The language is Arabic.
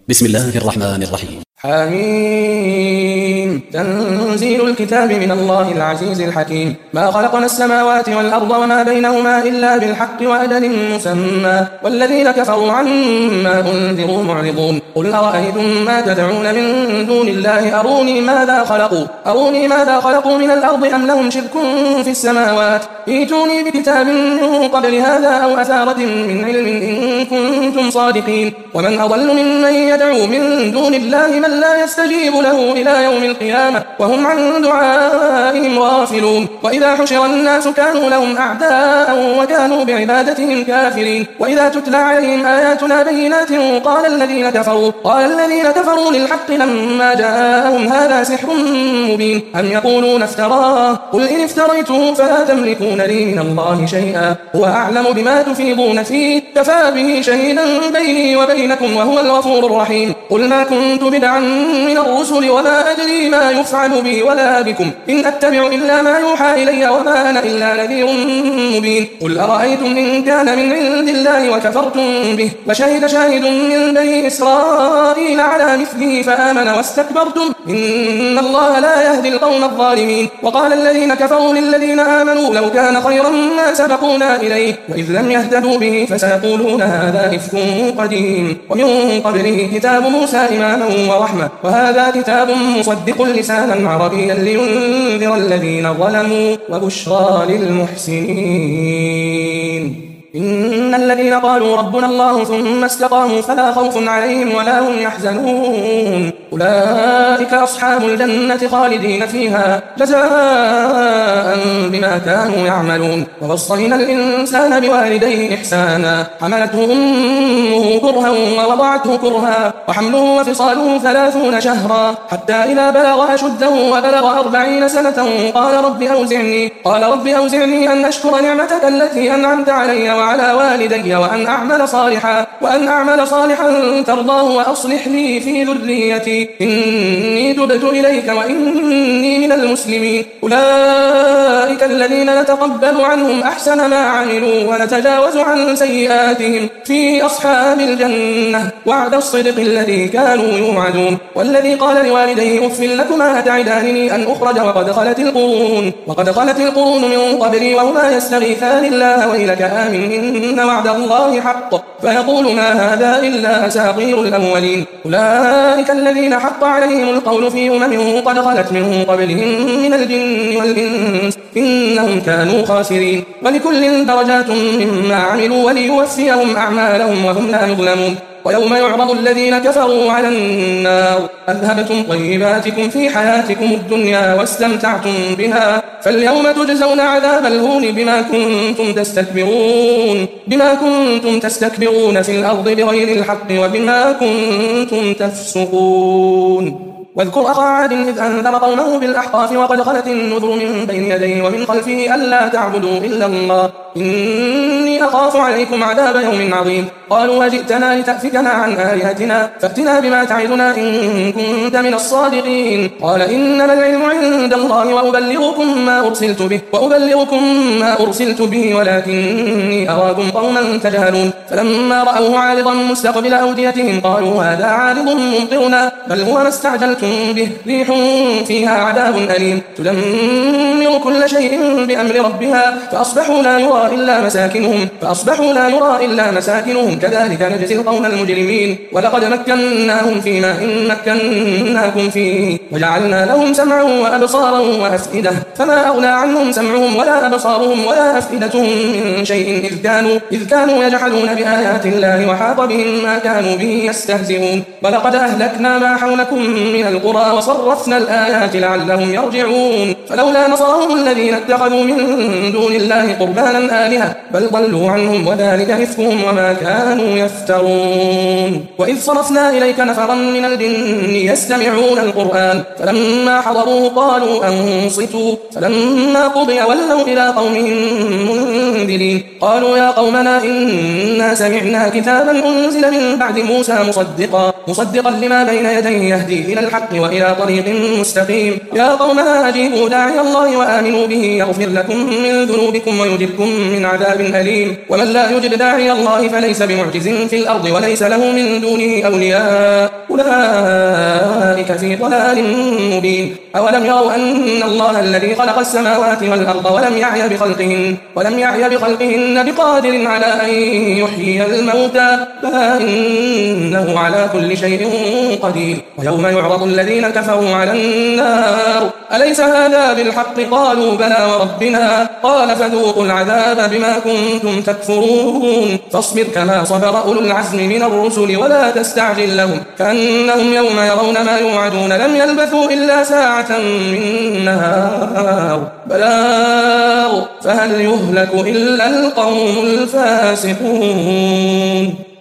بسم الله الرحمن الرحيم. حميم. تنزيل الكتاب من الله العزيز الحكيم. ما خلقنا السماوات والأرض وما بينهما إلا بالحق وأجل مسمى والذين كفروا عما أنذروا معرضون. قل أرأيتم ما تدعون من دون الله أروني ماذا خلقوا من الأرض أم لهم شرك في السماوات ائتوني بكتاب من قبل هذا أو أثارة من علم إن كنتم صادقين. ومن أضل ممن يدعو من دون الله من لا يستجيب له إلى يوم القيامة وهم عن دعائهم غافلون. وإذا حشر الناس كانوا لهم أعداء وكانوا بعبادتهم كافرين. وإذا تتلى عليهم آياتنا بينات قال الذين كفروا للحق لما جاءهم هذا سحر مبين أم يقولون افتراه قل إن افتريته فلا تملكون لي من الله شيئا هو أعلم بما تفيضون فيه كفى به شهيدا بيني وبينكم وهو الغفور الرحيم. قل ما كنت بدعا من الرسل وما أدري ما يفعل بي ولا بكم إن أتبع إلا ما يوحى إلي وما أنا إلا نذير مبين. قل أرأيتم إن كان من عند الله وكفرتم به وشهد شاهد من بني إسرائيل على مثله فآمن واستكبرتم إن الله لا يهدي القوم الظالمين. وقال الذين كفروا للذين آمنوا لو كان خيرا ما سبقونا إليه وإذ لم يهتدوا به فسيقولون هذا إفك قديم ومن قبله كتاب موسى إماما ورحمة وهذا كتاب مصدق لسانا عربيا لينذر الذين ظلموا وبشرى للمحسنين. إن الذين قالوا ربنا الله ثم استقاموا فلا خوف عليهم ولا هم يحزنون أولئك أصحاب الجنة خالدين فيها جزاء بما كانوا يعملون. ووصينا الإنسان بوالديه إحسانا حملته أمه كرها ووضعته كرها وحمله وفصاله 30 شهرا حتى إذا بلغ أشده وبلغ 40 سنة قال رب أوزعني أن أشكر نعمتك التي أنعمت علي وعلى والدي وأن أعمل صالحا ترضاه وأصلح لي في ذريتي إني تبت إليك وإني من المسلمين. أولئك الذين نتقبل عنهم أحسن ما عملوا ونتجاوز عن سيئاتهم في أصحاب الجنة وعد الصدق الذي كانوا يوعدون. والذي قال لوالديه أف لكما أتعدانني أن أخرج وقد خلت القرون من قبلي وهما يستغيثان الله ويلك آمن إن وعد الله حق فيقول ما هذا إلا أساطير الأولين. أولئك الذين حق عليهم القول في قد خلت من قبلهم من الجن والإنس إنهم كانوا خاسرين. ولكل درجات مما عملوا وليوفيهم أعمالهم وهم لا يظلمون. ويوم يعرض الذين كفروا على النار أذهبتم طيباتكم في حياتكم الدنيا واستمتعتم بها فاليوم تجزون عذاب الهون بما كنتم تستكبرون في الأرض بغير الحق وبما كنتم تفسقون. واذكر أخا عاد إذ أنذر قومه بالأحقاف وقد خلت النذر من بين يديه ومن خلفه ألا تعبدوا إلا الله إني أخاف عليكم عذاب يوم عظيم. قالوا وجئتنا لتأفكنا عن آلهتنا فأتنا بما تعدنا إن كنت من الصادقين. قال إنما العلم عند الله وأبلغكم ما أرسلت به ولكني أراكم قوما تجهلون. فلما رأوه عارضا مستقبل أوديتهم قالوا هذا عارض ممطرنا بل هو ما استعجلتم به ريح فيها عذاب أليم تدمر كل شيء بأمر ربها فأصبحوا لا يرى إلا مساكنهم كذلك نجزي القوم المجرمين. ولقد مكناهم فيما إن مكناكم فيه وجعلنا لهم سمعا وأبصارا وأفئدة فما أغنى عنهم سمعهم ولا أبصارهم ولا أفئدتهم من شيء إذ كانوا يجحدون بآيات الله وحاق بهم ما كانوا به يستهزئون. ولقد أهلكنا ما حولكم من القرى وصرفنا الآيات لعلهم يرجعون. فلولا نصرهم الذين اتخذوا من دون الله قربانا آلهة بل ضلوا عنهم وذلك إفكهم وما كانوا يفترون. وإذ صرفنا إليك نفرا من الجن يستمعون القرآن فلما حضروه قالوا أنصتوا فلما قضي ولوا إلى قومهم منذرين. قالوا يا قومنا إنا سمعنا كتابا أنزل من بعد موسى مصدقا لما بين يديه يهدي إلى الحق وإلى طريق مستقيم. يا قومنا أجيبوا داعي الله وآمنوا به يغفر لكم من ذنوبكم ويجركم من عذاب أليم. ومن لا يجب داعي الله فليس بمعجز في الأرض وليس له من دونه أولياء أولئك في ضلال مبين. أولم يروا أن الله الذي خلق السماوات والأرض ولم يعي بخلقهن بقادر على أن يحيي الموتى بلى إنه على كل شيء قدير. ويوم يعرض الذين كفروا على النار أليس هذا بالحق قالوا بلى وربنا قال فذوقوا العذاب بما كنتم تكفرون. فاصبر كما صبر أولو العزم من الرسل ولا تستعجل لهم كأنهم يوم يرون ما يوعدون لم يلبثوا إلا ساعة من نهار بلاغ فهل يهلك إلا القوم الفاسقون.